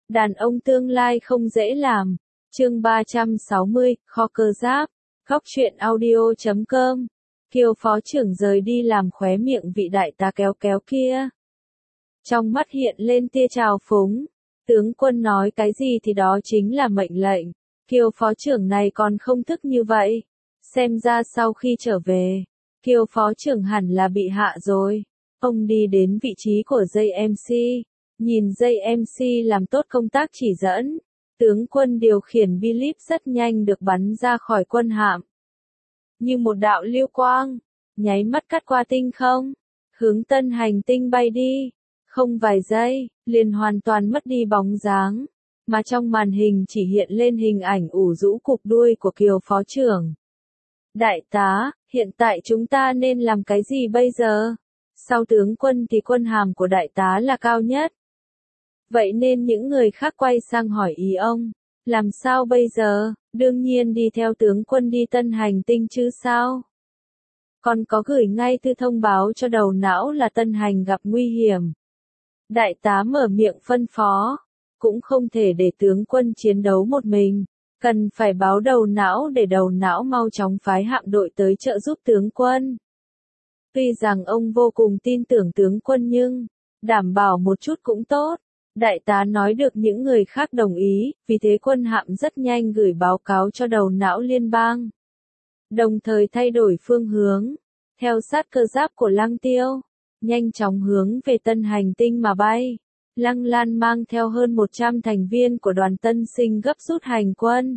Đàn ông tương lai không dễ làm. Chương 360, kho cơ giáp. Góc truyện audio.com. Kiều phó trưởng rời đi làm khóe miệng vị đại tá kéo kéo kia. Trong mắt hiện lên tia trào phúng. Tướng quân nói cái gì thì đó chính là mệnh lệnh. Kiều phó trưởng này còn không thức như vậy. Xem ra sau khi trở về, Kiều phó trưởng hẳn là bị hạ rồi. Ông đi đến vị trí của dây MC. Nhìn dây MC làm tốt công tác chỉ dẫn. Tướng quân điều khiển bi-líp rất nhanh được bắn ra khỏi quân hạm. Như một đạo lưu quang, nháy mắt cắt qua tinh không, hướng tân hành tinh bay đi. Không vài giây, liền hoàn toàn mất đi bóng dáng, mà trong màn hình chỉ hiện lên hình ảnh ủ rũ cục đuôi của Kiều phó trưởng. Đại tá, hiện tại chúng ta nên làm cái gì bây giờ? Sau tướng quân thì quân hàm của đại tá là cao nhất. Vậy nên những người khác quay sang hỏi ý ông, làm sao bây giờ? Đương nhiên đi theo tướng quân đi tân hành tinh chứ sao? Còn có gửi ngay thư thông báo cho đầu não là tân hành gặp nguy hiểm. Đại tá mở miệng phân phó, cũng không thể để tướng quân chiến đấu một mình, cần phải báo đầu não để đầu não mau chóng phái hạm đội tới trợ giúp tướng quân. Tuy rằng ông vô cùng tin tưởng tướng quân nhưng, đảm bảo một chút cũng tốt. Đại tá nói được những người khác đồng ý, vì thế quân hạm rất nhanh gửi báo cáo cho đầu não liên bang. Đồng thời thay đổi phương hướng, theo sát cơ giáp của Lăng Tiêu, nhanh chóng hướng về tân hành tinh mà bay. Lăng Lan mang theo hơn 100 thành viên của đoàn tân sinh gấp rút hành quân.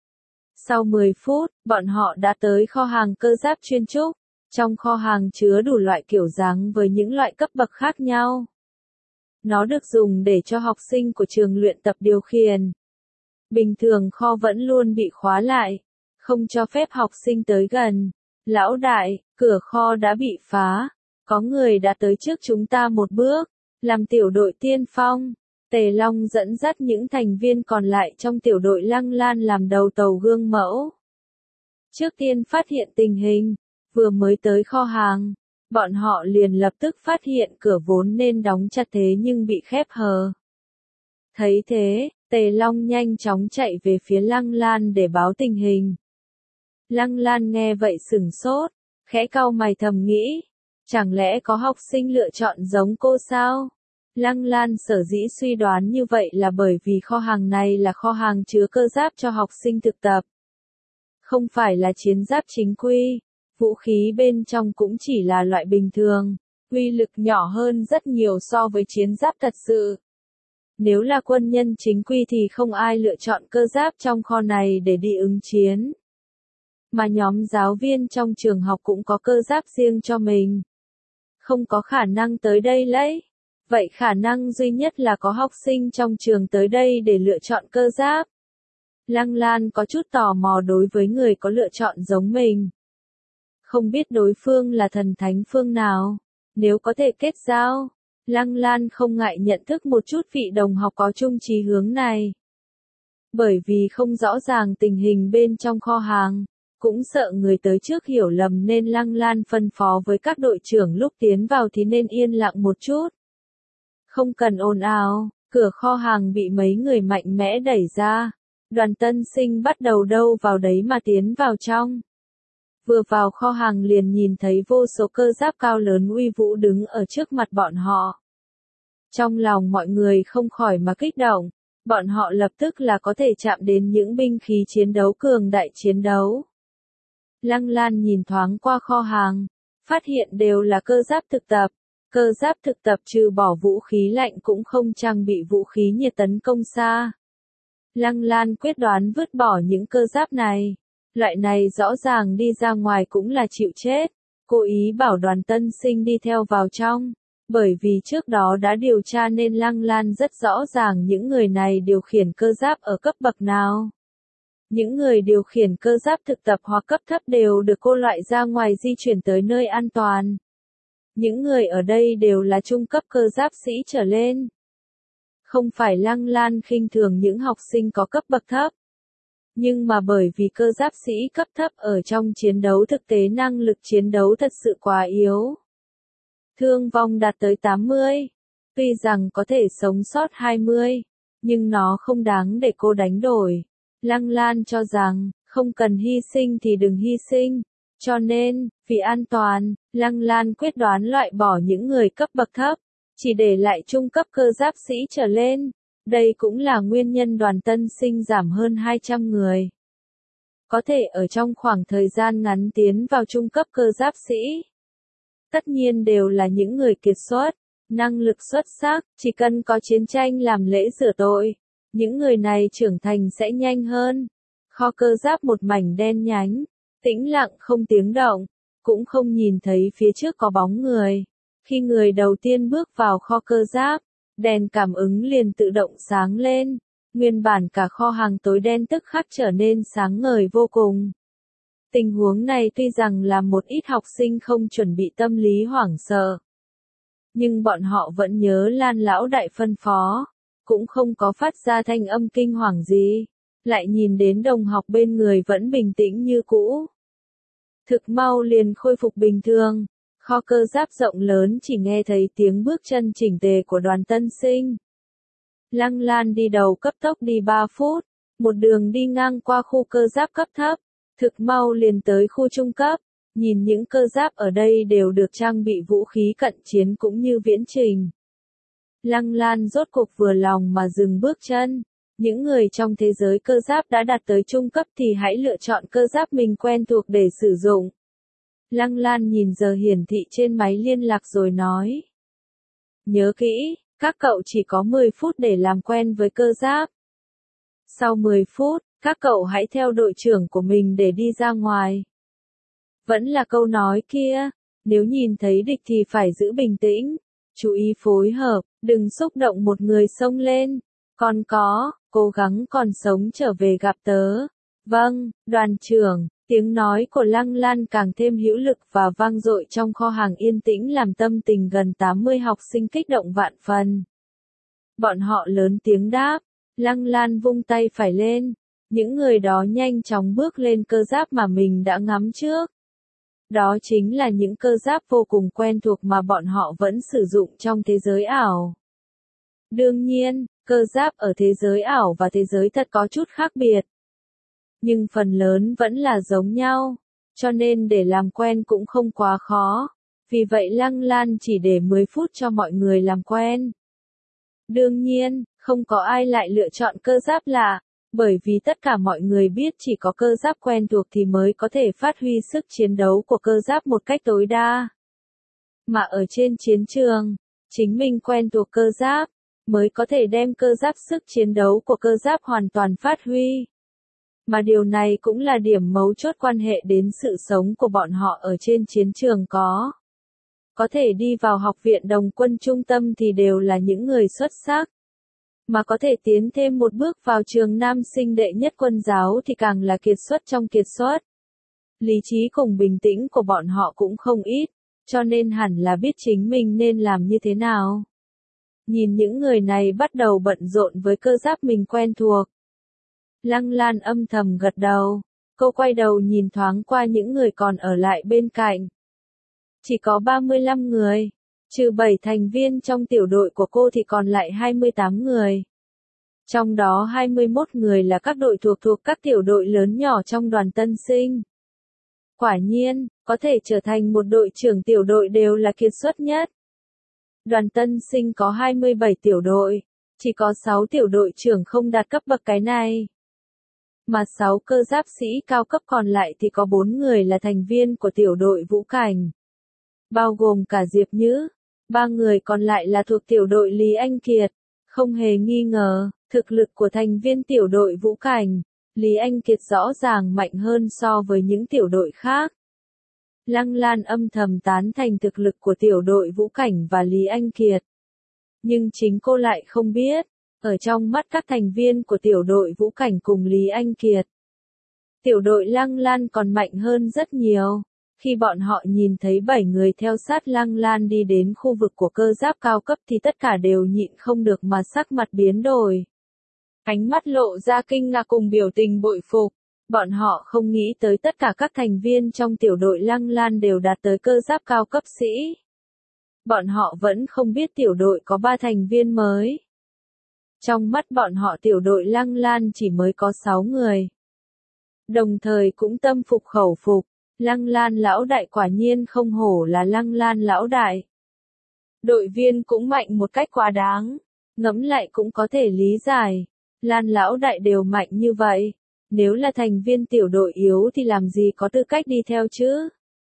Sau 10 phút, bọn họ đã tới kho hàng cơ giáp chuyên trúc. Trong kho hàng chứa đủ loại kiểu dáng với những loại cấp bậc khác nhau. Nó được dùng để cho học sinh của trường luyện tập điều khiển. Bình thường kho vẫn luôn bị khóa lại, không cho phép học sinh tới gần. Lão đại, cửa kho đã bị phá. Có người đã tới trước chúng ta một bước, làm tiểu đội tiên phong. Tề Long dẫn dắt những thành viên còn lại trong tiểu đội Lăng Lan làm đầu tàu gương mẫu. Trước tiên phát hiện tình hình, vừa mới tới kho hàng, bọn họ liền lập tức phát hiện cửa vốn nên đóng chặt thế nhưng bị khép hờ. Thấy thế, Tề Long nhanh chóng chạy về phía Lăng Lan để báo tình hình. Lăng Lan nghe vậy sửng sốt, khẽ cau mày thầm nghĩ, chẳng lẽ có học sinh lựa chọn giống cô sao? Lăng Lan sở dĩ suy đoán như vậy là bởi vì kho hàng này là kho hàng chứa cơ giáp cho học sinh thực tập. Không phải là chiến giáp chính quy. Vũ khí bên trong cũng chỉ là loại bình thường, uy lực nhỏ hơn rất nhiều so với chiến giáp thật sự. Nếu là quân nhân chính quy thì không ai lựa chọn cơ giáp trong kho này để đi ứng chiến. Mà nhóm giáo viên trong trường học cũng có cơ giáp riêng cho mình. Không có khả năng tới đây lấy. Vậy khả năng duy nhất là có học sinh trong trường tới đây để lựa chọn cơ giáp. Lăng Lan có chút tò mò đối với người có lựa chọn giống mình. Không biết đối phương là thần thánh phương nào, nếu có thể kết giao, Lăng Lan không ngại nhận thức một chút vị đồng học có chung chí hướng này. Bởi vì không rõ ràng tình hình bên trong kho hàng, cũng sợ người tới trước hiểu lầm nên Lăng Lan phân phó với các đội trưởng lúc tiến vào thì nên yên lặng một chút. Không cần ồn ào, cửa kho hàng bị mấy người mạnh mẽ đẩy ra, đoàn tân sinh bắt đầu đâu vào đấy mà tiến vào trong. Vừa vào kho hàng liền nhìn thấy vô số cơ giáp cao lớn uy vũ đứng ở trước mặt bọn họ. Trong lòng mọi người không khỏi mà kích động, bọn họ lập tức là có thể chạm đến những binh khí chiến đấu cường đại chiến đấu. Lăng Lan nhìn thoáng qua kho hàng, phát hiện đều là cơ giáp thực tập. Cơ giáp thực tập trừ bỏ vũ khí lạnh cũng không trang bị vũ khí nhiệt tấn công xa. Lăng Lan quyết đoán vứt bỏ những cơ giáp này. Loại này rõ ràng đi ra ngoài cũng là chịu chết. Cố ý bảo đoàn tân sinh đi theo vào trong. Bởi vì trước đó đã điều tra nên Lăng Lan rất rõ ràng những người này điều khiển cơ giáp ở cấp bậc nào. Những người điều khiển cơ giáp thực tập hoặc cấp thấp đều được cô loại ra ngoài di chuyển tới nơi an toàn. Những người ở đây đều là trung cấp cơ giáp sĩ trở lên. Không phải Lăng Lan khinh thường những học sinh có cấp bậc thấp. Nhưng mà bởi vì cơ giáp sĩ cấp thấp ở trong chiến đấu thực tế năng lực chiến đấu thật sự quá yếu. Thương vong đạt tới 80. Tuy rằng có thể sống sót 20. nhưng nó không đáng để cô đánh đổi. Lăng Lan cho rằng, không cần hy sinh thì đừng hy sinh. Cho nên, vì an toàn, Lăng Lan quyết đoán loại bỏ những người cấp bậc thấp, chỉ để lại trung cấp cơ giáp sĩ trở lên. Đây cũng là nguyên nhân Đoàn Tân Sinh giảm hơn 200 người. Có thể ở trong khoảng thời gian ngắn tiến vào trung cấp cơ giáp sĩ. Tất nhiên đều là những người kiệt xuất, năng lực xuất sắc, chỉ cần có chiến tranh làm lễ rửa tội. Những người này trưởng thành sẽ nhanh hơn. Kho cơ giáp một mảnh đen nhánh, tĩnh lặng không tiếng động, cũng không nhìn thấy phía trước có bóng người. Khi người đầu tiên bước vào kho cơ giáp, đèn cảm ứng liền tự động sáng lên. Nguyên bản cả kho hàng tối đen tức khắc trở nên sáng ngời vô cùng. Tình huống này tuy rằng làm một ít học sinh không chuẩn bị tâm lý hoảng sợ, nhưng bọn họ vẫn nhớ Lan lão đại phân phó, cũng không có phát ra thanh âm kinh hoàng gì, lại nhìn đến đồng học bên người vẫn bình tĩnh như cũ. Thực mau liền khôi phục bình thường, kho cơ giáp rộng lớn chỉ nghe thấy tiếng bước chân chỉnh tề của Đoàn Tân Sinh. Lăng Lan đi đầu cấp tốc đi 3 phút, một đường đi ngang qua khu cơ giáp cấp thấp, thực mau liền tới khu trung cấp, nhìn những cơ giáp ở đây đều được trang bị vũ khí cận chiến cũng như viễn trình. Lăng Lan rốt cuộc vừa lòng mà dừng bước chân, những người trong thế giới cơ giáp đã đạt tới trung cấp thì hãy lựa chọn cơ giáp mình quen thuộc để sử dụng. Lăng Lan nhìn giờ hiển thị trên máy liên lạc rồi nói. Nhớ kỹ, các cậu chỉ có 10 phút để làm quen với cơ giáp. Sau 10 phút, các cậu hãy theo đội trưởng của mình để đi ra ngoài. Vẫn là câu nói kia, nếu nhìn thấy địch thì phải giữ bình tĩnh, chú ý phối hợp, đừng xúc động một người xông lên. Còn có, cố gắng còn sống trở về gặp tớ. Vâng, đoàn trưởng. Tiếng nói của Lăng Lan càng thêm hữu lực và vang dội trong kho hàng yên tĩnh làm tâm tình gần 80 học sinh kích động vạn phần. Bọn họ lớn tiếng đáp, Lăng Lan vung tay phải lên, những người đó nhanh chóng bước lên cơ giáp mà mình đã ngắm trước. Đó chính là những cơ giáp vô cùng quen thuộc mà bọn họ vẫn sử dụng trong thế giới ảo. Đương nhiên, cơ giáp ở thế giới ảo và thế giới thật có chút khác biệt. Nhưng phần lớn vẫn là giống nhau, cho nên để làm quen cũng không quá khó, vì vậy Lăng Lan chỉ để 10 phút cho mọi người làm quen. Đương nhiên, không có ai lại lựa chọn cơ giáp lạ, bởi vì tất cả mọi người biết chỉ có cơ giáp quen thuộc thì mới có thể phát huy sức chiến đấu của cơ giáp một cách tối đa. Mà ở trên chiến trường, chính mình quen thuộc cơ giáp, mới có thể đem cơ giáp sức chiến đấu của cơ giáp hoàn toàn phát huy. Mà điều này cũng là điểm mấu chốt quan hệ đến sự sống của bọn họ ở trên chiến trường có thể đi vào học viện đồng quân trung tâm thì đều là những người xuất sắc. Mà có thể tiến thêm một bước vào trường nam sinh đệ nhất quân giáo thì càng là kiệt xuất trong kiệt xuất. Lý trí cùng bình tĩnh của bọn họ cũng không ít, cho nên hẳn là biết chính mình nên làm như thế nào. Nhìn những người này bắt đầu bận rộn với cơ giáp mình quen thuộc. Lăng Lan âm thầm gật đầu, cô quay đầu nhìn thoáng qua những người còn ở lại bên cạnh. Chỉ có 35 người, trừ 7 thành viên trong tiểu đội của cô thì còn lại 28 người. Trong đó 21 người là các đội thuộc các tiểu đội lớn nhỏ trong Đoàn Tân Sinh. Quả nhiên, có thể trở thành một đội trưởng tiểu đội đều là kiệt xuất nhất. Đoàn Tân Sinh có 27 tiểu đội, chỉ có 6 tiểu đội trưởng không đạt cấp bậc cái này. Mà 6 cơ giáp sĩ cao cấp còn lại thì có 4 người là thành viên của tiểu đội Vũ Cảnh. Bao gồm cả Diệp Nhữ, 3 người còn lại là thuộc tiểu đội Lý Anh Kiệt. Không hề nghi ngờ, thực lực của thành viên tiểu đội Vũ Cảnh, Lý Anh Kiệt rõ ràng mạnh hơn so với những tiểu đội khác. Lăng Lan âm thầm tán thành thực lực của tiểu đội Vũ Cảnh và Lý Anh Kiệt. Nhưng chính cô lại không biết, ở trong mắt các thành viên của tiểu đội Vũ Cảnh cùng Lý Anh Kiệt, tiểu đội Lăng Lan còn mạnh hơn rất nhiều. Khi bọn họ nhìn thấy 7 người theo sát Lăng Lan đi đến khu vực của cơ giáp cao cấp thì tất cả đều nhịn không được mà sắc mặt biến đổi. Ánh mắt lộ ra kinh ngạc cùng biểu tình bội phục. Bọn họ không nghĩ tới tất cả các thành viên trong tiểu đội Lăng Lan đều đạt tới cơ giáp cao cấp sĩ. Bọn họ vẫn không biết tiểu đội có 3 thành viên mới. Trong mắt bọn họ tiểu đội Lăng Lan chỉ mới có 6 người. Đồng thời cũng tâm phục khẩu phục, Lăng Lan lão đại quả nhiên không hổ là Lăng Lan lão đại. Đội viên cũng mạnh một cách quá đáng, ngẫm lại cũng có thể lý giải, Lan lão đại đều mạnh như vậy, nếu là thành viên tiểu đội yếu thì làm gì có tư cách đi theo chứ.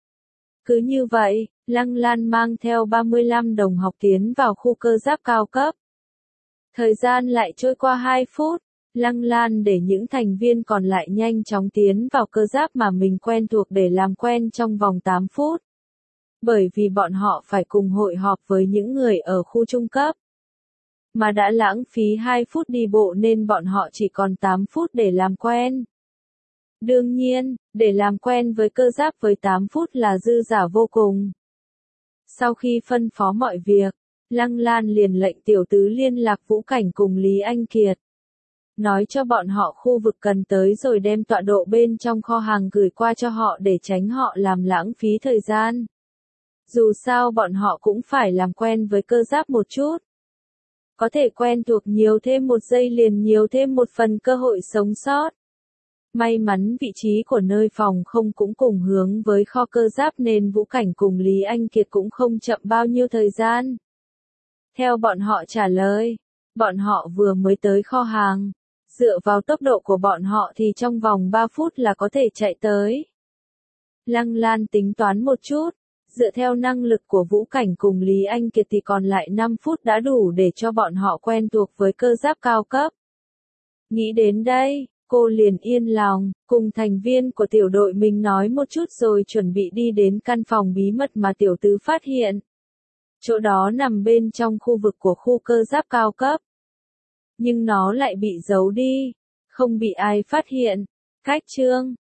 Cứ như vậy, Lăng Lan mang theo 35 đồng học tiến vào khu cơ giáp cao cấp. Thời gian lại trôi qua 2 phút, Lăng Lan để những thành viên còn lại nhanh chóng tiến vào cơ giáp mà mình quen thuộc để làm quen trong vòng 8 phút. Bởi vì bọn họ phải cùng hội họp với những người ở khu trung cấp. Mà đã lãng phí 2 phút đi bộ nên bọn họ chỉ còn 8 phút để làm quen. Đương nhiên, để làm quen với cơ giáp với 8 phút là dư dả vô cùng. Sau khi phân phó mọi việc, Lăng Lan liền lệnh tiểu tứ liên lạc Vũ Cảnh cùng Lý Anh Kiệt. Nói cho bọn họ khu vực cần tới rồi đem tọa độ bên trong kho hàng gửi qua cho họ để tránh họ làm lãng phí thời gian. Dù sao bọn họ cũng phải làm quen với cơ giáp một chút. Có thể quen thuộc nhiều thêm một giây liền nhiều thêm một phần cơ hội sống sót. May mắn vị trí của nơi phòng không cũng cùng hướng với kho cơ giáp nên Vũ Cảnh cùng Lý Anh Kiệt cũng không chậm bao nhiêu thời gian. Theo bọn họ trả lời, bọn họ vừa mới tới kho hàng. Dựa vào tốc độ của bọn họ thì trong vòng 3 phút là có thể chạy tới. Lăng Lan tính toán một chút, dựa theo năng lực của Vũ Cảnh cùng Lý Anh Kiệt thì còn lại 5 phút đã đủ để cho bọn họ quen thuộc với cơ giáp cao cấp. Nghĩ đến đây, cô liền yên lòng, cùng thành viên của tiểu đội mình nói một chút rồi chuẩn bị đi đến căn phòng bí mật mà tiểu tứ phát hiện. Chỗ đó nằm bên trong khu vực của khu cơ giáp cao cấp. Nhưng nó lại bị giấu đi, không bị ai phát hiện. Cách chương